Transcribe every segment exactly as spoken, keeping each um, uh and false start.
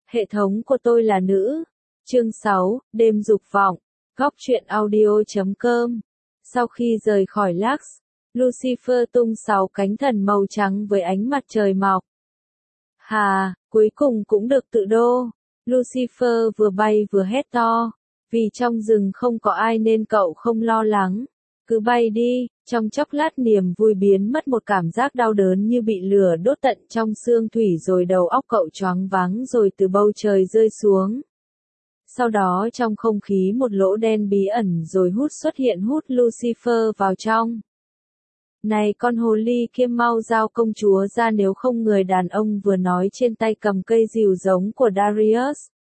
Hệ thống của tôi là nữ. Chương sáu, đêm dục vọng. Góc truyện audio chấm com. Sau khi rời khỏi Lux, Lucifer tung sáu cánh thần màu trắng với ánh mặt trời mọc. Hà, cuối cùng cũng được tự đô. Lucifer vừa bay vừa hét to. Vì trong rừng không có ai nên cậu không lo lắng. Cứ bay đi, trong chốc lát niềm vui biến mất một cảm giác đau đớn như bị lửa đốt tận trong xương thủy rồi đầu óc cậu choáng váng rồi từ bầu trời rơi xuống. Sau đó trong không khí một lỗ đen bí ẩn rồi hút xuất hiện hút Lucifer vào trong. Này con hồ ly kia mau giao công chúa ra nếu không người đàn ông vừa nói trên tay cầm cây rìu giống của Darius.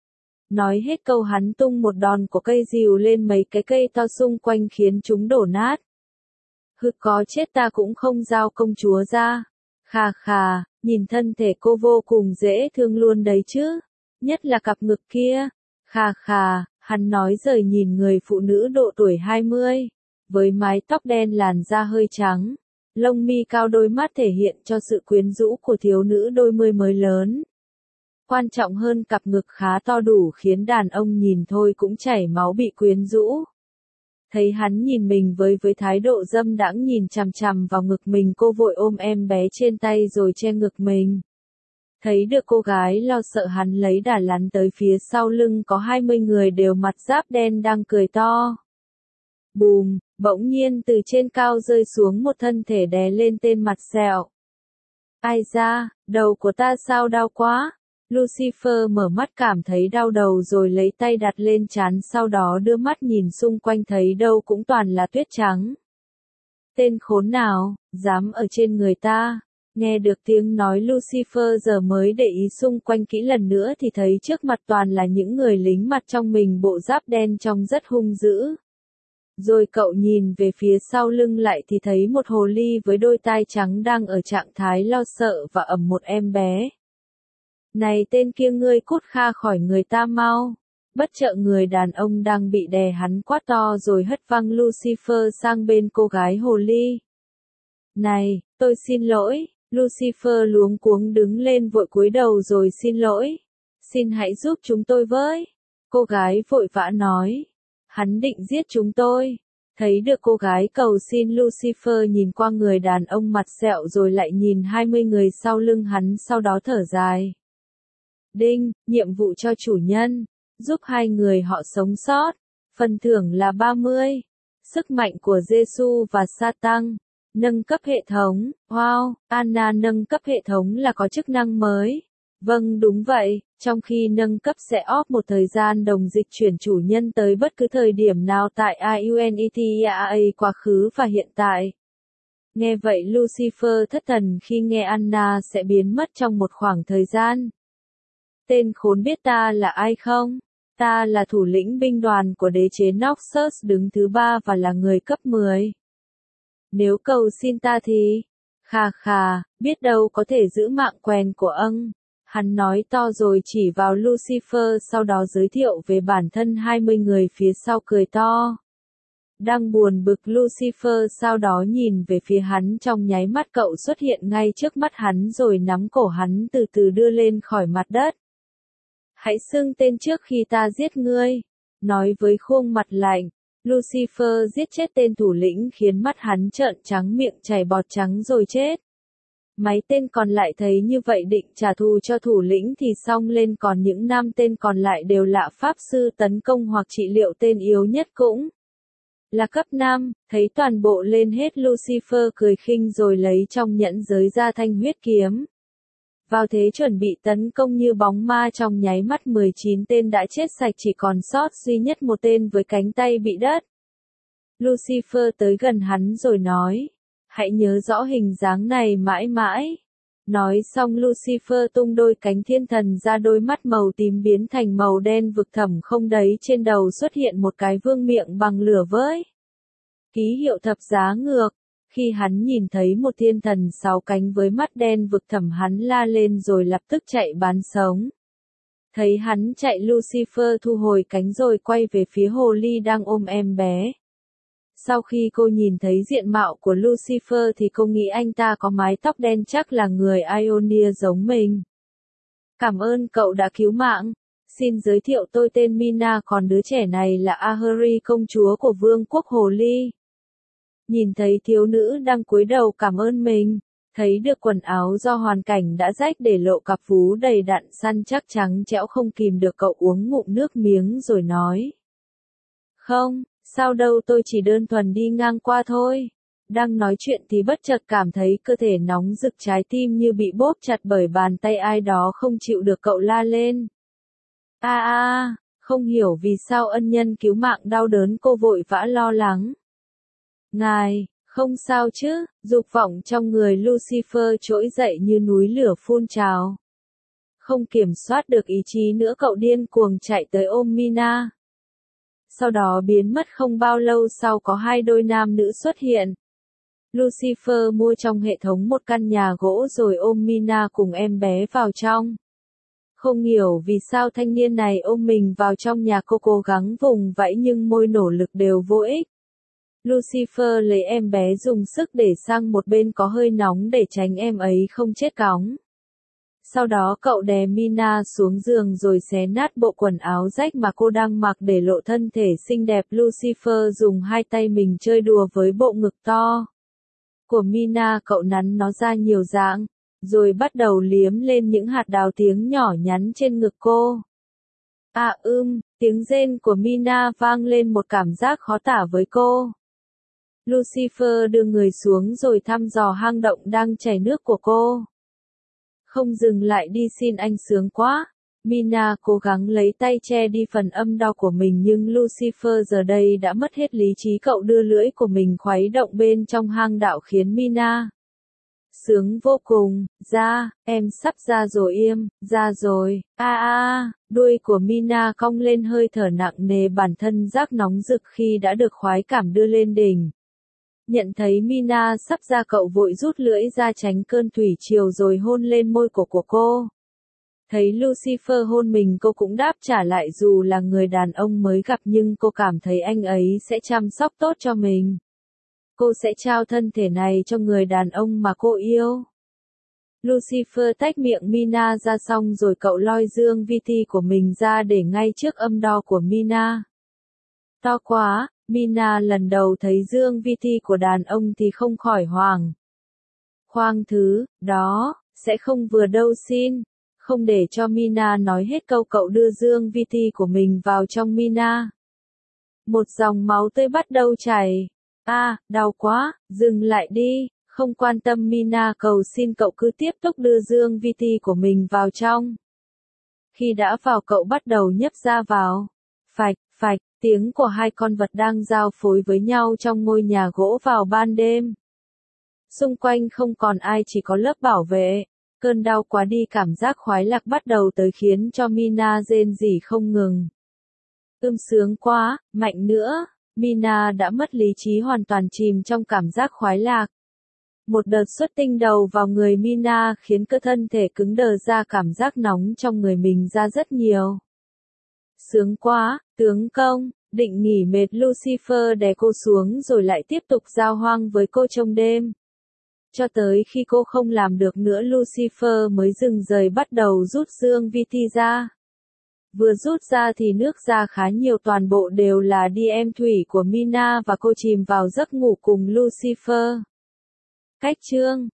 Nói hết câu hắn tung một đòn của cây rìu lên mấy cái cây to xung quanh khiến chúng đổ nát. Hự có chết ta cũng không giao công chúa ra. Khà khà, nhìn thân thể cô vô cùng dễ thương luôn đấy chứ. Nhất là cặp ngực kia. Khà khà, hắn nói rồi nhìn người phụ nữ độ tuổi hai mươi. Với mái tóc đen làn da hơi trắng. Lông mi cao đôi mắt thể hiện cho sự quyến rũ của thiếu nữ đôi mươi mới lớn. Quan trọng hơn cặp ngực khá to đủ khiến đàn ông nhìn thôi cũng chảy máu bị quyến rũ. Thấy hắn nhìn mình với với thái độ dâm đãng nhìn chằm chằm vào ngực mình cô vội ôm em bé trên tay rồi che ngực mình. Thấy được cô gái lo sợ hắn lấy đà lắn tới phía sau lưng có hai mươi người đều mặt giáp đen đang cười to. Bùm, bỗng nhiên từ trên cao rơi xuống một thân thể đè lên tên mặt sẹo. Ai da, đầu của ta sao đau quá. Lucifer mở mắt cảm thấy đau đầu rồi lấy tay đặt lên trán sau đó đưa mắt nhìn xung quanh thấy đâu cũng toàn là tuyết trắng. Tên khốn nào, dám ở trên người ta. Nghe được tiếng nói Lucifer giờ mới để ý xung quanh kỹ lần nữa thì thấy trước mặt toàn là những người lính mặt trong mình bộ giáp đen trông rất hung dữ. Rồi cậu nhìn về phía sau lưng lại thì thấy một hồ ly với đôi tai trắng đang ở trạng thái lo sợ và ẵm một em bé. Này tên kia ngươi cút kha khỏi người ta mau. Bất chợt người đàn ông đang bị đè hắn quát to rồi hất văng Lucifer sang bên cô gái hồ ly. Này, tôi xin lỗi. Lucifer luống cuống đứng lên vội cúi đầu rồi xin lỗi. Xin hãy giúp chúng tôi với. Cô gái vội vã nói. Hắn định giết chúng tôi. Thấy được cô gái cầu xin Lucifer nhìn qua người đàn ông mặt sẹo rồi lại nhìn hai mươi người sau lưng hắn sau đó thở dài. Đinh, nhiệm vụ cho chủ nhân. Giúp hai người họ sống sót. Phần thưởng là ba mươi. Sức mạnh của Giê-xu và Sa-tăng. Nâng cấp hệ thống. Wow, Anna nâng cấp hệ thống là có chức năng mới. Vâng đúng vậy, trong khi nâng cấp sẽ off một thời gian đồng dịch chuyển chủ nhân tới bất cứ thời điểm nào tại Unether quá khứ và hiện tại. Nghe vậy Lucifer thất thần khi nghe Anna sẽ biến mất trong một khoảng thời gian. Tên khốn biết ta là ai không? Ta là thủ lĩnh binh đoàn của đế chế Noxus đứng thứ ba và là người cấp mười. Nếu cầu xin ta thì... Khà khà, biết đâu có thể giữ mạng quen của âng. Hắn nói to rồi chỉ vào Lucifer sau đó giới thiệu về bản thân hai mươi người phía sau cười to. Đang buồn bực Lucifer sau đó nhìn về phía hắn trong nháy mắt cậu xuất hiện ngay trước mắt hắn rồi nắm cổ hắn từ từ đưa lên khỏi mặt đất. Hãy xưng tên trước khi ta giết ngươi. Nói với khuôn mặt lạnh. Lucifer giết chết tên thủ lĩnh khiến mắt hắn trợn trắng miệng chảy bọt trắng rồi chết. Mấy tên còn lại thấy như vậy định trả thù cho thủ lĩnh thì xong lên còn những năm tên còn lại đều là pháp sư tấn công hoặc trị liệu tên yếu nhất cũng là cấp năm, thấy toàn bộ lên hết Lucifer cười khinh rồi lấy trong nhẫn giới ra thanh huyết kiếm. Vào thế chuẩn bị tấn công như bóng ma trong nháy mắt mười chín tên đã chết sạch chỉ còn sót duy nhất một tên với cánh tay bị đứt. Lucifer tới gần hắn rồi nói. Hãy nhớ rõ hình dáng này mãi mãi. Nói xong Lucifer tung đôi cánh thiên thần ra đôi mắt màu tím biến thành màu đen vực thẳm không đấy trên đầu xuất hiện một cái vương miệng bằng lửa với ký hiệu thập giá ngược. Khi hắn nhìn thấy một thiên thần sáu cánh với mắt đen vực thẳm hắn la lên rồi lập tức chạy bán sống. Thấy hắn chạy Lucifer thu hồi cánh rồi quay về phía hồ ly đang ôm em bé. Sau khi cô nhìn thấy diện mạo của Lucifer thì cô nghĩ anh ta có mái tóc đen chắc là người Ionia giống mình. Cảm ơn cậu đã cứu mạng. Xin giới thiệu tôi tên Mina, còn đứa trẻ này là Ahuri, công chúa của vương quốc Hồ Ly. Nhìn thấy thiếu nữ đang cúi đầu cảm ơn mình, thấy được quần áo do hoàn cảnh đã rách để lộ cặp vú đầy đặn săn chắc trắng trẻo, không kìm được cậu uống ngụm nước miếng rồi nói. Không, sao đâu, tôi chỉ đơn thuần đi ngang qua thôi. Đang nói chuyện thì bất chợt cảm thấy cơ thể nóng rực, trái tim như bị bóp chặt bởi bàn tay ai đó không chịu được, cậu la lên. A a, không hiểu vì sao ân nhân cứu mạng đau đớn, cô vội vã lo lắng. Ngài, không sao chứ? Dục vọng trong người Lucifer trỗi dậy như núi lửa phun trào. Không kiểm soát được ý chí nữa, cậu điên cuồng chạy tới ôm Mina. Sau đó biến mất. Không bao lâu sau có hai đôi nam nữ xuất hiện. Lucifer mua trong hệ thống một căn nhà gỗ rồi ôm Mina cùng em bé vào trong. Không hiểu vì sao thanh niên này ôm mình vào trong nhà, cô cố gắng vùng vẫy nhưng môi nỗ lực đều vô ích. Lucifer lấy em bé dùng sức để sang một bên có hơi nóng để tránh em ấy không chết cóng. Sau đó cậu đè Mina xuống giường rồi xé nát bộ quần áo rách mà cô đang mặc để lộ thân thể xinh đẹp. Lucifer dùng hai tay mình chơi đùa với bộ ngực to của Mina, cậu nắn nó ra nhiều dạng, rồi bắt đầu liếm lên những hạt đào tiếng nhỏ nhắn trên ngực cô. À ưm, tiếng rên của Mina vang lên một cảm giác khó tả với cô. Lucifer đưa người xuống rồi thăm dò hang động đang chảy nước của cô. Không dừng lại đi, xin anh, sướng quá. Mina cố gắng lấy tay che đi phần âm đau của mình nhưng Lucifer giờ đây đã mất hết lý trí, cậu đưa lưỡi của mình khuấy động bên trong hang đạo khiến Mina sướng vô cùng. Ra, em sắp ra rồi, im, ra rồi. A a, đuôi của Mina cong lên hơi thở nặng nề, bản thân rác nóng rực khi đã được khoái cảm đưa lên đỉnh. Nhận thấy Mina sắp ra, cậu vội rút lưỡi ra tránh cơn thủy triều rồi hôn lên môi cổ của cô. Thấy Lucifer hôn mình, cô cũng đáp trả lại. Dù là người đàn ông mới gặp nhưng cô cảm thấy anh ấy sẽ chăm sóc tốt cho mình. Cô sẽ trao thân thể này cho người đàn ông mà cô yêu. Lucifer tách miệng Mina ra xong rồi cậu lôi dương vi ti của mình ra để ngay trước âm đo của Mina. To quá, Mina lần đầu thấy dương vi ti của đàn ông thì không khỏi hoảng. Khoan, thứ đó sẽ không vừa đâu, xin. Không để cho Mina nói hết câu, cậu đưa dương vi ti của mình vào trong Mina. Một dòng máu tươi bắt đầu chảy. A, à, đau quá, dừng lại đi. Không quan tâm Mina cầu xin, cậu cứ tiếp tục đưa dương vi ti của mình vào trong. Khi đã vào, cậu bắt đầu nhấp ra vào. Phạch, phạch, tiếng của hai con vật đang giao phối với nhau trong ngôi nhà gỗ vào ban đêm. Xung quanh không còn ai, chỉ có lớp bảo vệ. Cơn đau quá đi, cảm giác khoái lạc bắt đầu tới khiến cho Mina rên rỉ không ngừng. Ưm, sướng quá, mạnh nữa. Mina đã mất lý trí, hoàn toàn chìm trong cảm giác khoái lạc. Một đợt xuất tinh đầu vào người Mina khiến cơ thân thể cứng đờ ra, cảm giác nóng trong người mình ra rất nhiều. Sướng quá, tướng công. Định nghỉ mệt, Lucifer đè cô xuống rồi lại tiếp tục giao hoang với cô trong đêm. Cho tới khi cô không làm được nữa, Lucifer mới dừng giày, bắt đầu rút dương vi ti ra. Vừa rút ra thì nước ra khá nhiều, toàn bộ đều là đê em thủy của Mina và cô chìm vào giấc ngủ cùng Lucifer. Cách chương